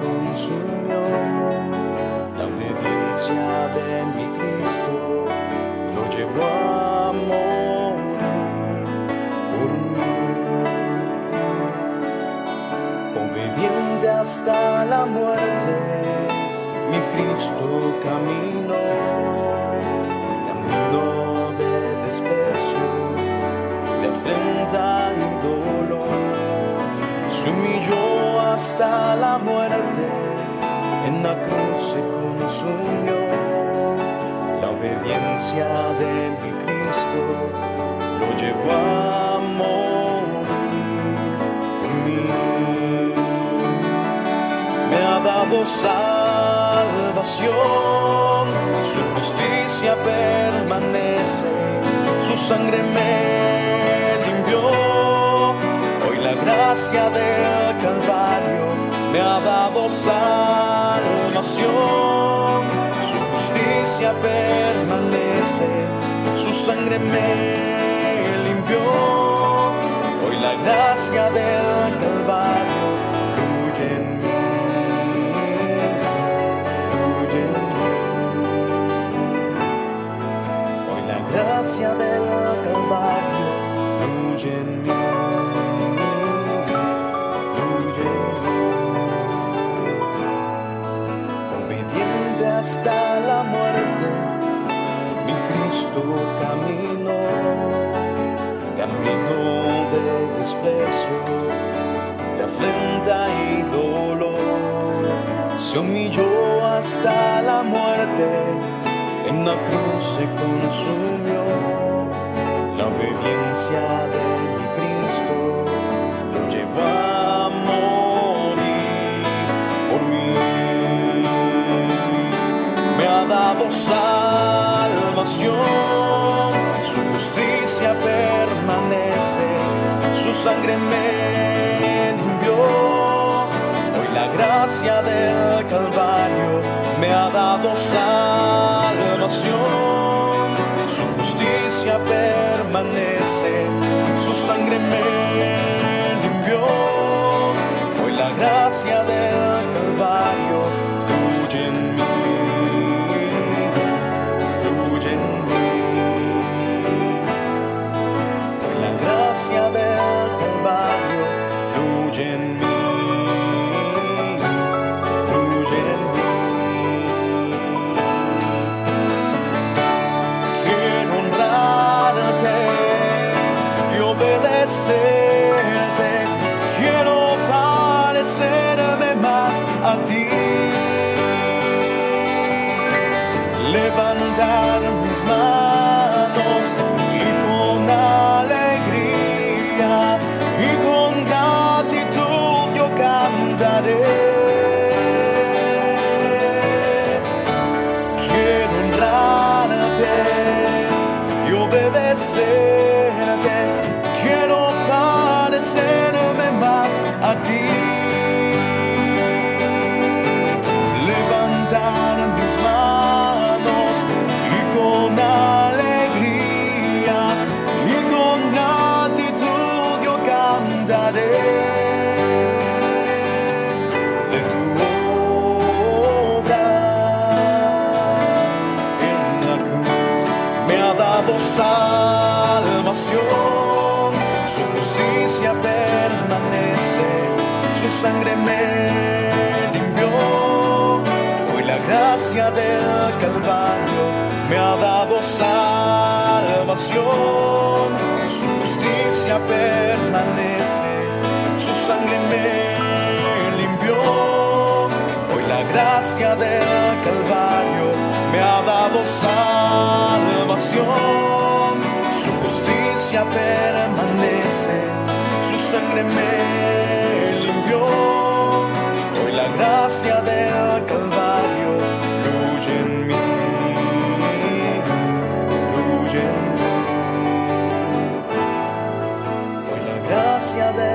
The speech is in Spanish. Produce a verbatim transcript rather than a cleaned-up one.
consumió. La obediencia de mi Cristo lo llevó a morir por mí. Obediente hasta la muerte, mi Cristo caminó, camino de desprecio, de afrenta y dolor. Se humilló hasta la muerte, en la cruz se consumió. La obediencia de mi Cristo lo llevó a morir por mí. Me ha dado salvación, su justicia permanece, su sangre me limpió. Hoy la gracia del Calvario me ha dado salvación, su justicia permanece, su sangre me limpió. Hoy la gracia del Calvario fluye en mí. La gracia del Calvario fluye en mí, fluye en mí. Obediente hasta la muerte, mi Cristo caminó, camino de desprecio, de afrenta y dolor. Se humilló hasta la muerte, en la cruz se consumió. La obediencia de mi Cristo lo llevó a morir por mí. Me ha dado salvación, su justicia permanece, su sangre me limpió. Hoy la gracia del Calvario me ha dado salvación, su justicia permanece, su sangre me limpió. Hoy la gracia del Calvario fluye en mí, fluye en mí. Hoy la gracia del Calvario fluye en mí. Quiero parecerme más a ti, levantar mis manos y con alegría y con gratitud yo cantaré. Quiero honrarte y obedecerte, quiero parecerme más a ti, levantar mis manos y con alegría y con gratitud yo cantaré de tu obra en la cruz. Me ha dado salvación, su justicia permanece, su sangre me limpió. Hoy la gracia del Calvario me ha dado salvación, su justicia permanece, su sangre me limpió. Hoy la gracia del Calvario me ha dado salvación, su justicia permanece, su sangre me limpió. Hoy la gracia del Calvario fluye en mí, fluye en mí. Hoy la gracia del